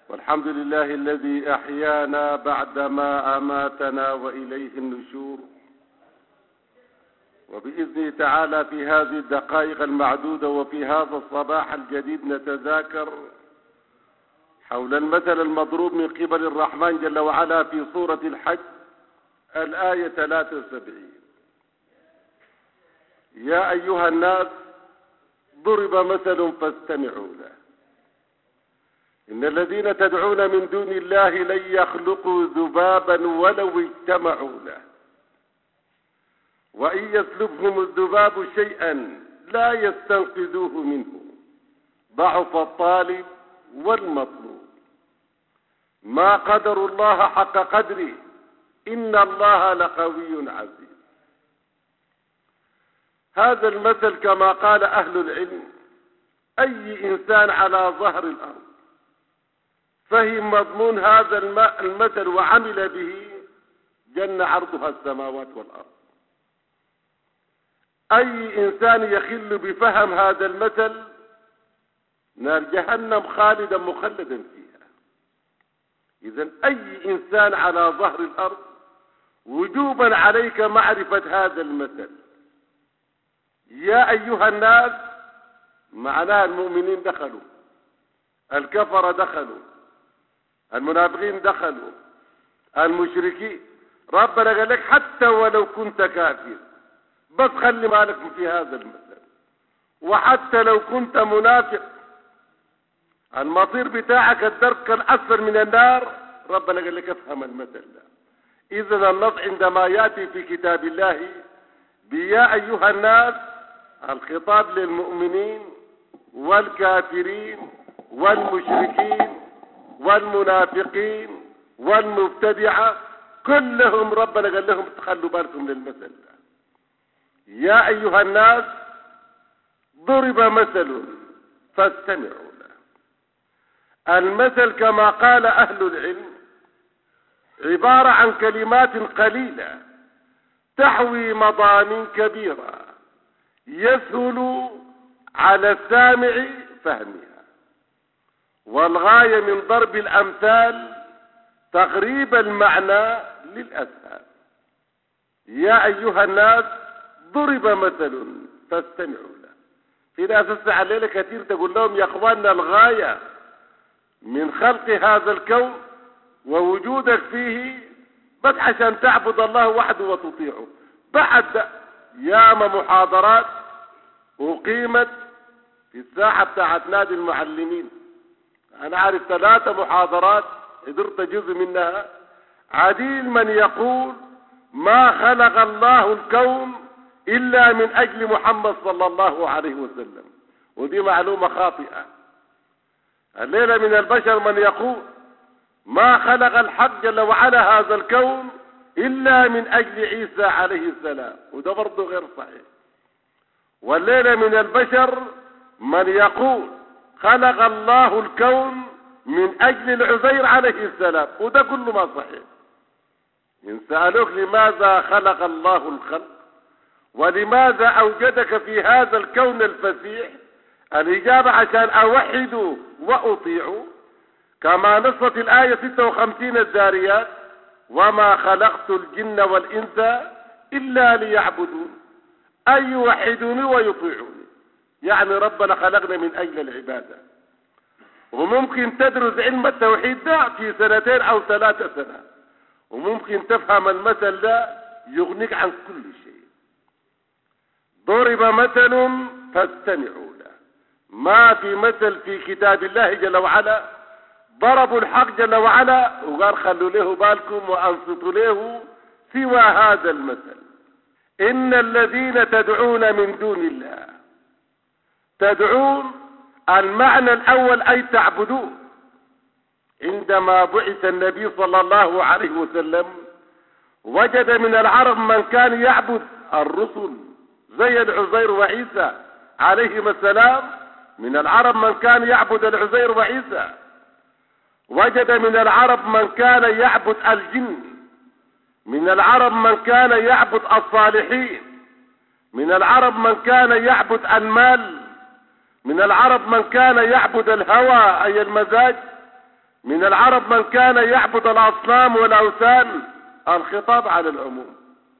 والحمد لله الذي أحيانا بعدما أماتنا وإليه النشور، وبإذنه تعالى في هذه الدقائق المعدودة وفي هذا الصباح الجديد نتذاكر حول المثل المضروب من قبل الرحمن جل وعلا في سورة الحج الآية 73. يا أيها الناس ضرب مثل فاستمعوا له، إن الذين تدعون من دون الله لن يخلقوا ذبابا ولو اجتمعوا له، وإن يسلبهم الذباب شيئا لا يستنقذوه منه، ضعف الطالب والمطلوب. ما قدروا الله حق قدره إن الله لقوي عزيز. هذا المثل كما قال أهل العلم أي إنسان على ظهر الأرض فهم مضمون هذا المثل وعمل به جنة عرضها السماوات والأرض. أي إنسان يخل بفهم هذا المثل نار جهنم خالدا مخلدا فيها. إذن أي إنسان على ظهر الأرض وجوبا عليك معرفة هذا المثل. يا أيها الناس معناها المؤمنين دخلوا، الكفر دخلوا، المنافقين دخلوا، المشركين. ربنا قال لك حتى ولو كنت كافر بس خلي بالك في هذا المثل، وحتى لو كنت منافق المصير بتاعك الدرك الأسفل من النار. ربنا قال لك افهم المثل ده. إذن النص عندما يأتي في كتاب الله بيا أيها الناس الخطاب للمؤمنين والكافرين والمشركين والمنافقين والمبتدعة كلهم ربنا قال لهم تخلوا بالكم للمثل ده. يا أيها الناس ضرب مثل فاستمعوا له. المثل كما قال أهل العلم عبارة عن كلمات قليلة تحوي مضامين كبيرة يسهل على السامع فهمها، والغاية من ضرب الأمثال تقريب المعنى للأسهل. يا أيها الناس ضرب مثل فاستمعوا له. في ناس تسمع الليلة كثير تقول لهم يا أخواننا الغاية من خلق هذا الكون ووجودك فيه بس عشان تعبد الله وحده وتطيعه. بعد ياما محاضرات أقيمت في الساحة بتاعت نادي المعلمين، أنا عارف 3 محاضرات قدرت جزء منها. عديل من يقول ما خلق الله الكون إلا من أجل محمد صلى الله عليه وسلم، ودي معلومة خاطئة. الليلة من البشر من يقول ما خلق الحق جل وعلا هذا الكون إلا من أجل عيسى عليه السلام، وده برضه غير صحيح. والليلة من البشر من يقول خلق الله الكون من أجل العزير عليه السلام، وده كله ما صحيح. إن سألوك لماذا خلق الله الخلق ولماذا أوجدك في هذا الكون الفسيح، الإجابة عشان أوحده وأطيعه، كما نصت الآية 56 الذاريات وما خلقت الجن والإنس إلا ليعبدون، أي يوحدوني ويطيعوني. يعني ربنا خلقنا من أجل العبادة. وممكن تدرس علم التوحيد ده في 2 أو 3 سنة، وممكن تفهم المثل ده يغنيك عن كل شيء. ضرب مثل فاستمعوا له. ما في مثل في كتاب الله جل وعلا ضربوا الحق جل وعلا وقال خلوا له بالكم وأنصتوا له سوى هذا المثل. إن الذين تدعون من دون الله، تدعون المعنى الأول أي تعبدون. عندما بعث النبي صلى الله عليه وسلم وجد من العرب من كان يعبد الرسل زي العزير وعيسى عليهما السلام. من العرب من كان يعبد العزير وعيسى. وجد من العرب من كان يعبد الجن. من العرب من كان يعبد الصالحين. من العرب من كان يعبد المال. من العرب من كان يعبد الهوى أي المزاج. من العرب من كان يعبد الأصنام والأوثان، الخطاب على العموم.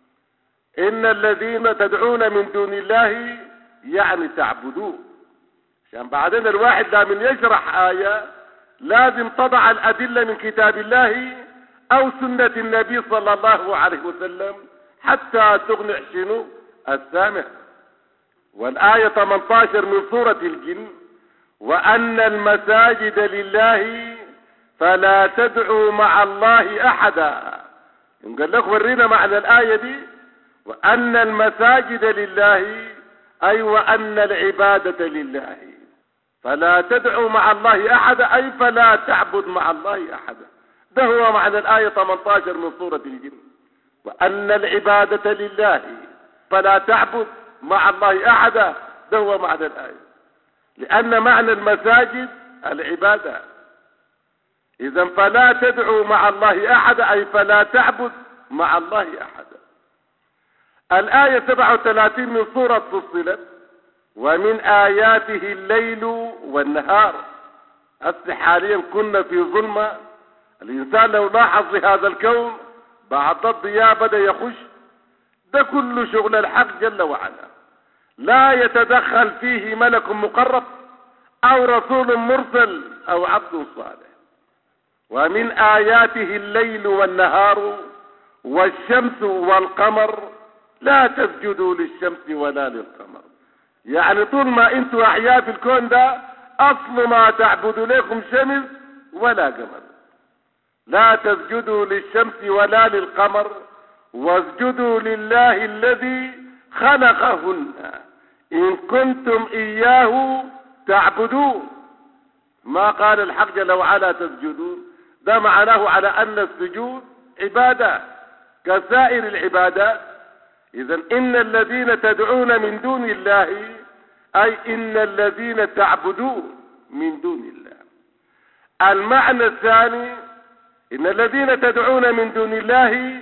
إن الذين تدعون من دون الله يعني تعبدوه، عشان بعدين الواحد ده من يشرح آية لازم تضع الأدلة من كتاب الله أو سنة النبي صلى الله عليه وسلم حتى تقنع شنو السامع. والآية 18 من سورة الجن: وأن المساجد لله فلا تدعوا مع الله أحدا. قال لك ورينا معنى الآية دي. وأن المساجد لله أي وأن العبادة لله، فلا تدعوا مع الله أحدا أي فلا تعبد مع الله أحدا. ده هو معنى الآية 18 من سورة الجن، وأن العبادة لله فلا تعبد مع الله أحدا. ده هو معنى الآية، لأن معنى المساجد العبادة. إذا فلا تدعوا مع الله أحدا أي فلا تعبد مع الله أحدا. الآية 37 من سورة فصلت: ومن آياته الليل والنهار. حاليا كنا في ظلمة، الإنسان لو لاحظ لهذا الكون بعد الضياء بدأ يخش. ده كل شغل الحق جل وعلا، لا يتدخل فيه ملك مقرب أو رسول مرسل أو عبد صالح. ومن آياته الليل والنهار والشمس والقمر لا تسجدوا للشمس ولا للقمر. يعني طول ما انتوا أحياء في الكون ده أصل ما تعبدوا لكم شمس ولا قمر. لا تسجدوا للشمس ولا للقمر واسجدوا لله الذي خلقهن إن كنتم إياه تعبدون. ما قال الحق جل وعلا تسجدون، ده معناه على أن السجود عبادة كسائر العبادات. إذا إن الذين تدعون من دون الله أي إن الذين تعبدون من دون الله. المعنى الثاني: إن الذين تدعون من دون الله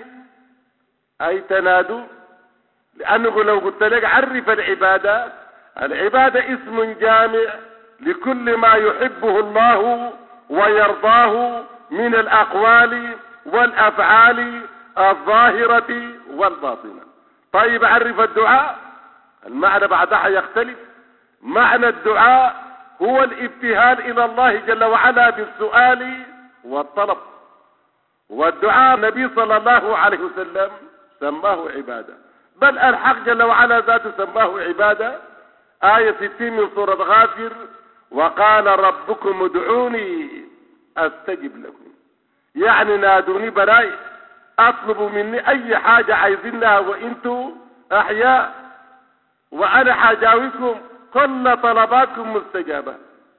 أي تنادوا، لأنه لو قلت لك عرف العبادات، العبادة اسم جامع لكل ما يحبه الله ويرضاه من الأقوال والأفعال الظاهرة والباطنة. طيب عرف الدعاء، المعنى بعدها يختلف. معنى الدعاء هو الابتهال إلى الله جل وعلا بالسؤال والطلب، والدعاء النبي صلى الله عليه وسلم سماه عبادة، بل الحق جل وعلا ذاته سماه عبادة. آية 60 من سورة غافر: وقال ربكم ادعوني أستجب لكم. يعني نادوني براي، اطلبوا مني اي حاجة عايزينها وانتوا احياء، وانا حاجاوبكم كل طلباتكم مستجابة.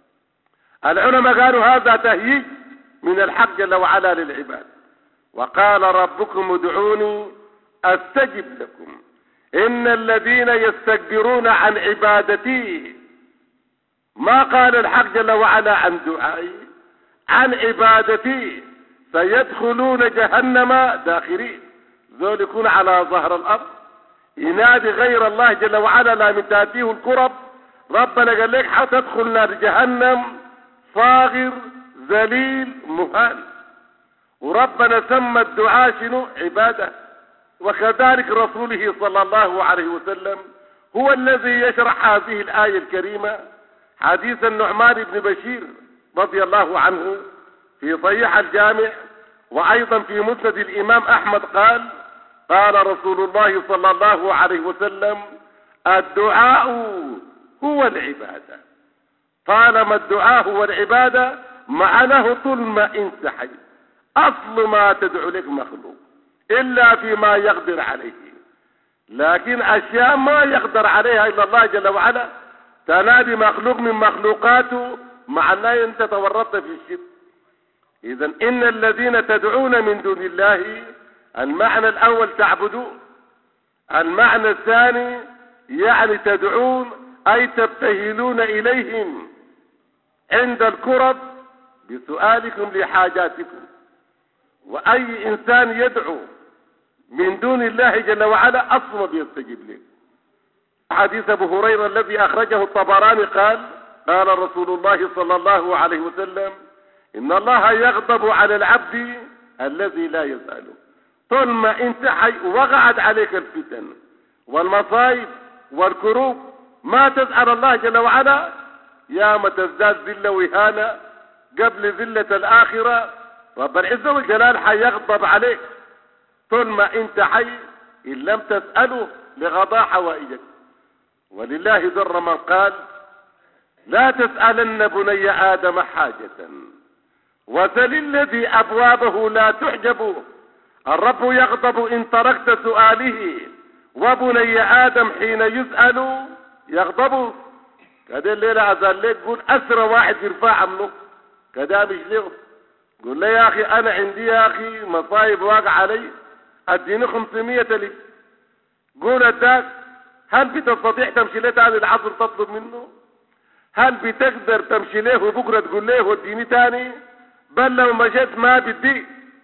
العلماء قالوا هذا تهييج من الحق جل وعلا للعباد. وقال ربكم ادعوني استجب لكم ان الذين يستكبرون عن عبادتي. ما قال الحق جل وعلا عن دعائي، عن عبادتي سيدخلون جهنم داخرين. ذول يكون على ظهر الأرض ينادي غير الله جل وعلا لا من تأتيه الكرب. ربنا قال لك حتدخل نار جهنم صاغر ذليل مهان. وربنا سمى الدعاء شنو؟ عبادة. وكذلك رسوله صلى الله عليه وسلم هو الذي يشرح هذه الآية الكريمة. حديث النعمان بن بشير رضي الله عنه في صحيح الجامع، وأيضا في مسند الإمام أحمد قال: قال رسول الله صلى الله عليه وسلم: الدعاء هو العبادة. طالما الدعاء هو العبادة معناه طول ما انت حي، أصل ما تدعو لك مخلوق إلا فيما يقدر عليه، لكن أشياء ما يقدر عليها إلا الله جل وعلا تنادي مخلوق من مخلوقاته، معناه انت تورطت في الشرك. إذا إن الذين تدعون من دون الله، المعنى الأول تعبدون، المعنى الثاني يعني تدعون أي تبتهلون إليهم عند الكرب بسؤالكم لحاجاتكم. وأي إنسان يدعو من دون الله جل وعلا أصلا بيستجيب له. حديث أبو هريرة الذي أخرجه الطبراني قال: قال رسول الله صلى الله عليه وسلم: إن الله يغضب على العبد الذي لا يسأله. طول ما انت حي وقعت عليك الفتن والمصائب والكروب ما تسأل الله جل وعلا، يا ما تزداد ذلة وإهانة قبل ذلة الآخرة. رب العزة والجلال حيغضب عليك طول ما انت حي إن لم تسأله لغضاء حوائجك. ولله در من قال: لا تسألن بني آدم حاجة وسل الذي أبوابه لا تحجب. الرب يغضب إن تركت سؤاله وبني آدم حين يسأل يغضب. كده الليلة عزال ليك قول أسرى واحد يرفع عمله كده مش له. قول لي يا أخي أنا عندي يا أخي مصايب واقع علي أديني 500 لي. قول أداك هل بتستطيع تمشي له تاني العصر تطلب منه؟ هل بتقدر تمشي له وبكرة تقول له وديني تاني؟ بل لو مشيت ما بدي.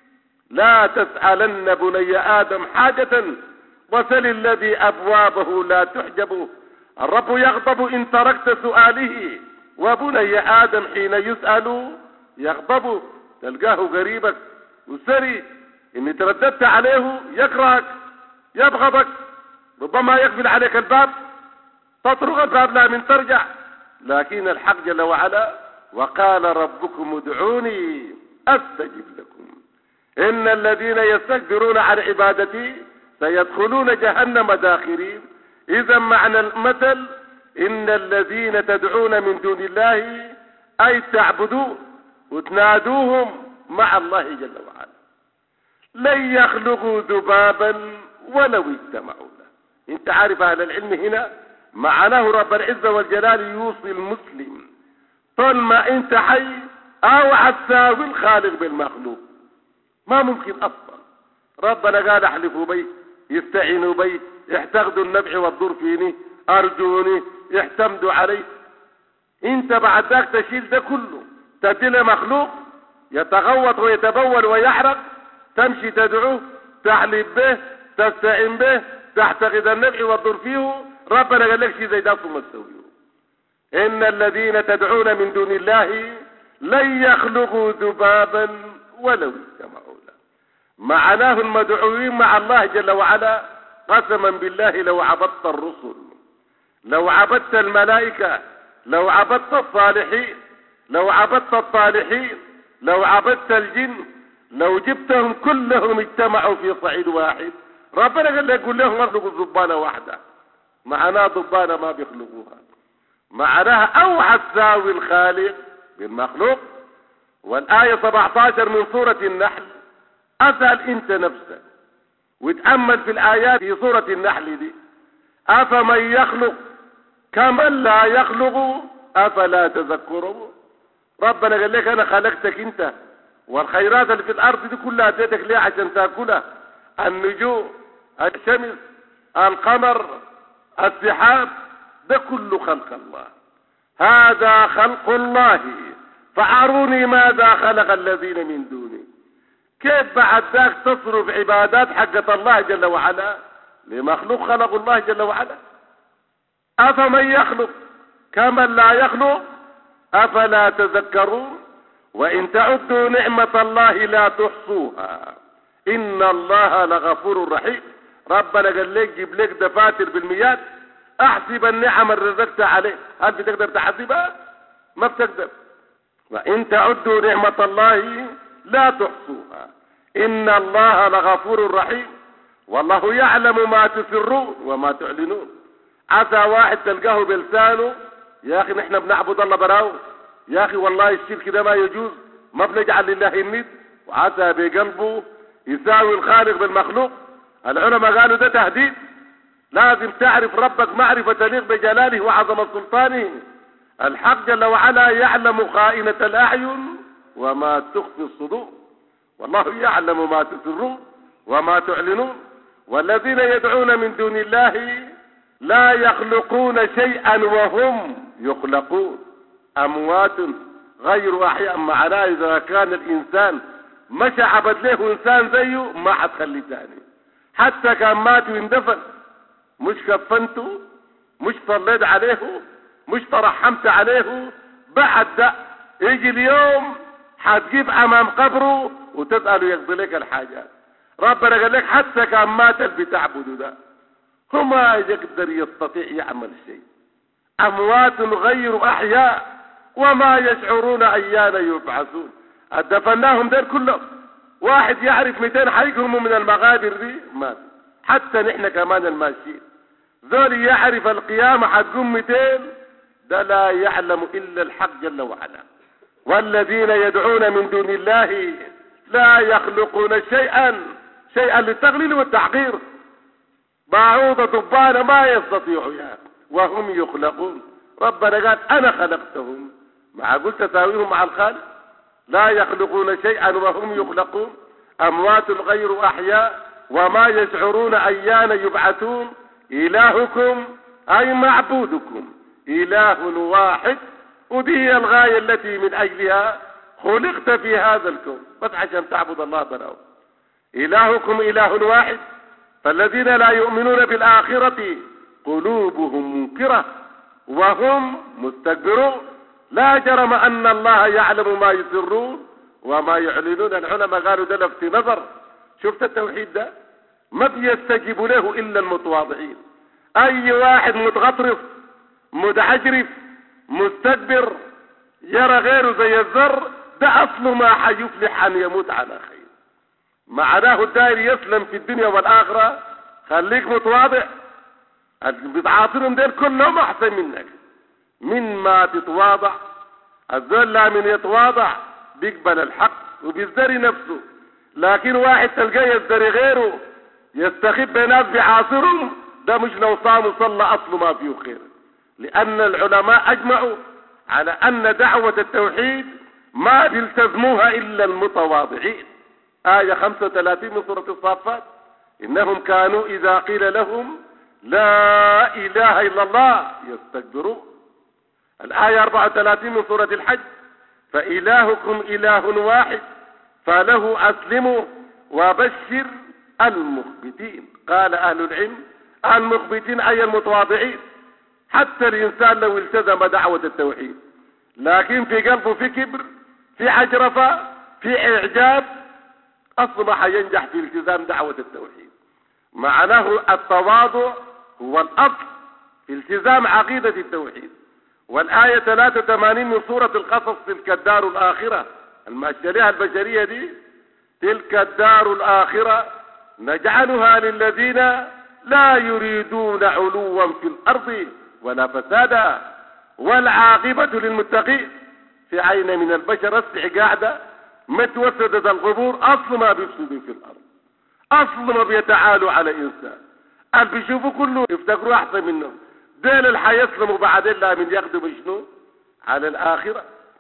لا تسألن بني آدم حاجة وسل الذي أبوابه لا تحجب. الرب يغضب إن تركت سؤاله وبني آدم حين يسأل يغضب. تلقاه قريبك وسري إن ترددت عليه يكرهك يبغضك، ربما يقفل عليك الباب تطرق الباب لا من ترجع. لكن الحق جل وعلا: وقال ربكم ادعوني أستجب لكم إن الذين يستكبرون عن عبادتي سيدخلون جهنم داخرين. إذا معنى المثل إن الذين تدعون من دون الله أي تعبدون وتنادوهم مع الله جل وعلا لن يخلقوا ذبابا ولو اجتمعوا له. انت عارف اهل العلم هنا معناه رب العزة والجلال يوصي المسلم طول ما انت حي اوعى تساوي الخالق بالمخلوق. ما ممكن اصلا. ربنا قال: احلفوا بي، يستعينوا بي، يحتقدوا النفع والضر فيني، ارجوني، يحتمدوا علي. انت بعد ذاك تشيل ده كله تدي له مخلوق يتغوط ويتبول ويحرق، تمشي تدعوه، تحلف به، تستعين به، تعتقد النفع والضر فيه. ربنا قال لك شيء زي ده ثم تسويه. إن الذين تدعون من دون الله لن يخلقوا ذبابا ولو اجتمعوا له. معناه المدعوين مع الله جل وعلا قسما بالله لو عبدت الرسل، لو عبدت الملائكة، لو عبدت الصالحين، لو عبدت الطالحين، لو عبدت الجن، لو جبتهم كلهم اجتمعوا في صعيد واحد، ربنا قال لك قول لهم اخلقوا ضبانة واحدة. معناها ضبانة ما بيخلقوها. معناها اوعى تساوي الخالق بالمخلوق. والآية 17 من سورة النحل. اسأل انت نفسك وتأمل في الآيات في سورة النحل دي: أفمن يخلق كمن لا يخلق أفلا تذكرون. ربنا قال لك أنا خلقتك أنت والخيرات اللي في الأرض دي كلها اديتك ليه عشان تأكلها. النجوم، الشمس، القمر، السحاب، ده كله خلق الله. هذا خلق الله فأروني ماذا خلق الذين من دونه. كيف بعد ذاك تصرف عبادات حقة الله جل وعلا لمخلوق خلق الله جل وعلا؟ أفمن يخلق كمن لا يخلق أفلا تذكرون. وإن تعدوا نعمة الله لا تحصوها إن الله لغفور رحيم. ربنا قال لك جيب لك دفاتر بالميات احسب النعم اللي رزقت عليه. هل بتقدر تحسبها؟ ما بتقدر. وإن تعدوا نعمة الله لا تحصوها إن الله لغفور رحيم. والله يعلم ما تسرون وما تعلنون. عسى واحد تلقاه بلسانه: يا أخي نحن بنعبد الله براو، يا أخي والله الشرك ده ما يجوز، ما بنجعل لله الند. وعسى بقلبه يساوي الخالق بالمخلوق. العلماء قالوا ده تهديد. لازم تعرف ربك معرفة تليق بجلاله وعظمة سلطانه. الحق جل وعلا يعلم خائنة الأعين وما تخفي الصدور. والله يعلم ما تسرون وما تعلنون. والذين يدعون من دون الله لا يخلقون شيئا وهم يخلقون. أموات غير أحياء. معناه إذا كان الإنسان مش عبد له إنسان زيه ما حتخلي تاني. حتى كان مات واندفن مش كفنته، مش صليت عليه، مش ترحمت عليه، بعد ده يجي اليوم هتجيب امام قبره وتسأله يقضي لك الحاجات. ربنا قال لك حتى كان مات اللي بتعبده ده هو ما يقدر يستطيع يعمل شيء. اموات غير احياء وما يشعرون ايان يبعثون. دفناهم دول كلهم. واحد يعرف 200 حيقوموا من المقابر دي مات. حتى نحن كمان الماشيين ذول يعرف القيامة حتقوم 200 ده لا يعلم الا الحق جل وعلا. والذين يدعون من دون الله لا يخلقون شيئا للتقليل والتحقير. بعوضة ضبانة ما يستطيعوا وهم يخلقون. ربنا قال انا خلقتهم. ما قلت تساويهم مع الخالق. لا يخلقون شيئا وهم يخلقون اموات غير احياء وما يشعرون ايان يبعثون. الهكم اي معبودكم اله واحد ودي الغاية التي من اجلها خلقت في هذا الكون بس عشان تعبد الله براو. الهكم اله واحد فالذين لا يؤمنون بالاخرة قلوبهم منكرة وهم مستكبرون. لا جرم ان الله يعلم ما يسرون وما يعلنون. العلماء قالوا ده لفت نظر. شفت التوحيد ده ما بيستجيب له الا المتواضعين. اي واحد متغطرف متعجرف مستكبر يرى غيره زي الذر ده اصله ما حيفلح ان يموت على خير. معناه الداير يسلم في الدنيا والاخره. خليك متواضع. بتعاطرهم دول كلهم احسن منك. من ما تتواضع الذل لا من يتواضع بيقبل الحق وبيزدري نفسه. لكن واحد تلقاه يزدري غيره يستخب ناس بعاصرهم ده مش لو صام وصلى اصله ما فيه خير. لان العلماء اجمعوا على ان دعوة التوحيد ما بيلتزموها الا المتواضعين. آية 35 من سورة الصافات انهم كانوا اذا قيل لهم لا اله الا الله يستكبرون. الآية 34 من سورة الحج فإلهكم إله واحد فله أسلموا وبشر المخبتين. قال أهل العلم المخبتين أي المتواضعين. حتى الإنسان لو التزم دعوة التوحيد لكن في قلبه في كبر في عجرفة في إعجاب أصبح ينجح في التزام دعوة التوحيد. معناه التواضع هو الأصل في التزام عقيدة التوحيد. والآية 83 من سورة القصص تلك الدار الآخرة المشاريع البشرية دي تلك الدار الآخرة نجعلها للذين لا يريدون علوا في الأرض ولا فسادا والعاقبة للمتقين. في عين من البشر السع قاعدة متوسدة القبور أصل ما بيفسدوا في الأرض أصل ما بيتعالوا على إنسان. اللي بيشوفوا كله يفتكروا أحسن منهم. دول اللي حيسلموا بعد الله من يقدموا شنو على الآخرة.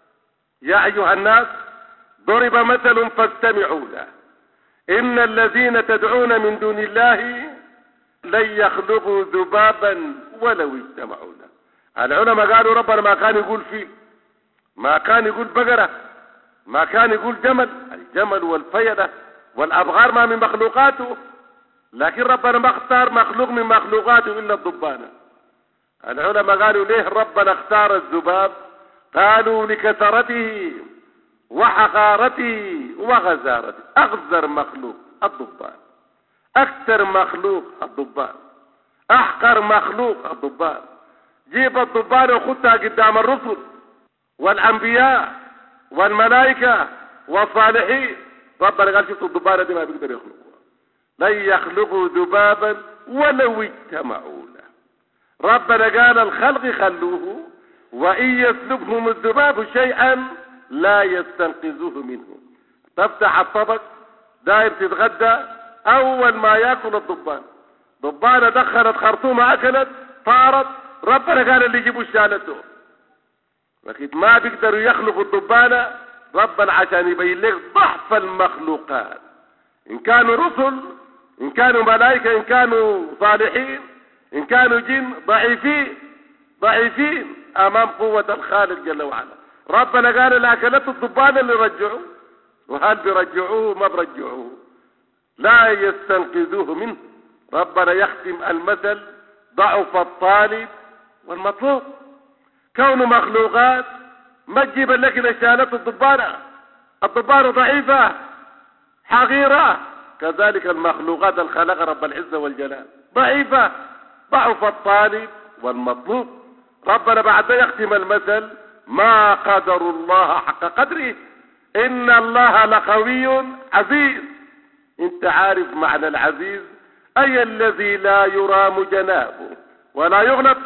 يا أيها الناس ضرب مثل فاستمعوا له إن الذين تدعون من دون الله لن يخلقوا ذبابا ولو اجتمعوا له. العلماء قالوا ربنا ما كان يقول فيل ما كان يقول بقرة ما كان يقول جمل. الجمل والفيلة والأبغار ما من مخلوقاته لكن ربنا ما اختار مخلوق من مخلوقاته إلا الضبانة. العلماء قالوا ليه ربنا اختار الذباب؟ قالوا لكثرته وحقارته وغزارته. أغزر مخلوق الضبان أكثر مخلوق الضبان أحقر مخلوق الضبان. جيب الضبان وخدها قدام الرسل والأنبياء والملائكة والصالحين. ربنا قال شفتوا الضبانة دي ما بيقدر يخلقوها. لن يخلقوا ذبابا ولو اجتمعوا له. ربنا قال الخلق خلوه وإن يسلبهم الذباب شيئا لا يستنقذوه منه. تفتح الطبق داير تتغدى أول ما يأكل الضبان. ضبانة دخلت خرطومة أكلت طارت. ربنا قال اللي يجيبوا شالته. لكن ما بيقدروا يخلقوا الضبانة. ربنا عشان يبين لك ضعف المخلوقات إن كانوا رسل إن كانوا ملائكة إن كانوا صالحين إن كانوا جن ضعيفين أمام قوة الخالق جل وعلا. ربنا قال الأكلات الضبان اللي رجعوه وهل برجعوه ما برجعوه لا يستنقذوه منه. ربنا يختم المثل ضعف الطالب والمطلوب. كون مخلوقات ما تجيب لك شالت الضبانة الضبانة ضعيفة حقيرة، كذلك المخلوقات الخلق رب العزة والجلال ضعيفة، ضعف الطالب والمطلوب. ربنا بعد يختم المثل: ما قدر الله حق قدره إن الله لقوي عزيز. انت عارف معنى العزيز؟ أي الذي لا يرام جنابه ولا يغلب.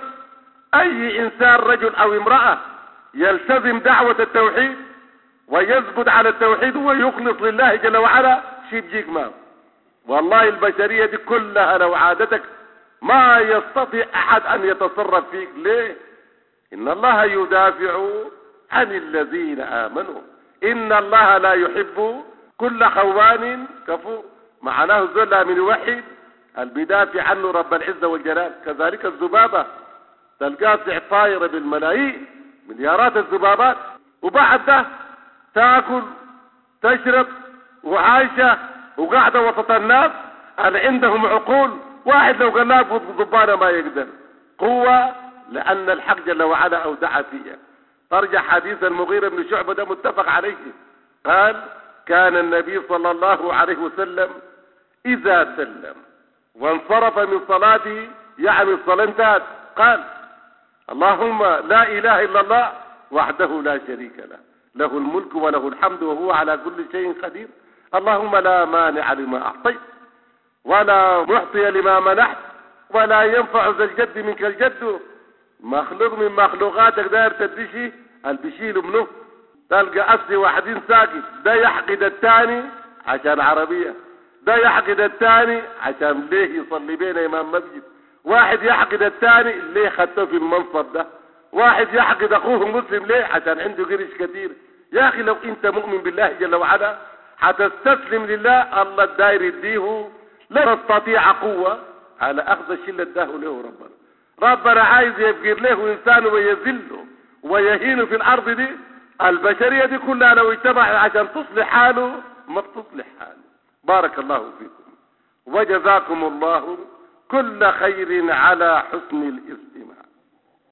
أي إنسان رجل أو امرأة يلتزم دعوة التوحيد ويثبت على التوحيد ويخلص لله جل وعلا شي بيجيك معه. والله البشرية دي كلها لو عادتك ما يستطيع أحد أن يتصرف فيك. ليه؟ إن الله يدافع عن الذين آمنوا، إن الله لا يحب كل خوان كفور. معناه الذل من يوحد البدافع عنه رب العزة والجلال. كذلك الذبابة تلقاها طايرة بالملايين، مليارات الذبابات، وبعد ده تاكل تشرب وعايشة وقاعدة وسط الناس اللي عندهم عقول. واحد لو قال لها ضبانة ما يقدر. قوة لأن الحق جل وعلا أودع فيها. ترجع حديث المغيرة بن شعبة ده متفق عليه، قال: كان النبي صلى الله عليه وسلم إذا سلم وانصرف من صلاته، يعني الصلاة انتهت، قال: اللهم لا إله إلا الله وحده لا شريك له، له الملك وله الحمد وهو على كل شيء قدير، اللهم لا مانع لما أعطيت ولا معطي لما منحت ولا ينفع ذا الجد منك الجد. مخلوق من مخلوقاتك داير تدشي البشيل منه. تلقى أصلي واحدين ساكت، ده يحقد الثاني عشان عربية، ده يحقد الثاني عشان ليه يصلي بين إمام مسجد، واحد يحقد الثاني ليه خدته في المنصب ده، واحد يحقد أخوه مسلم ليه عشان عنده قرش كثير. يا أخي لو أنت مؤمن بالله جل وعلا حتستسلم لله، الله الداير يديه، لا تستطيع قوة على أخذ الشيء اللي اداه له ربنا. ربنا عايز يفقر له إنسان ويذله ويهينه في الأرض دي. البشرية دي كلها لو اجتمعت عشان تصلح حاله ما بتصلح حاله. بارك الله فيكم وجزاكم الله كل خير على حسن الاستماع.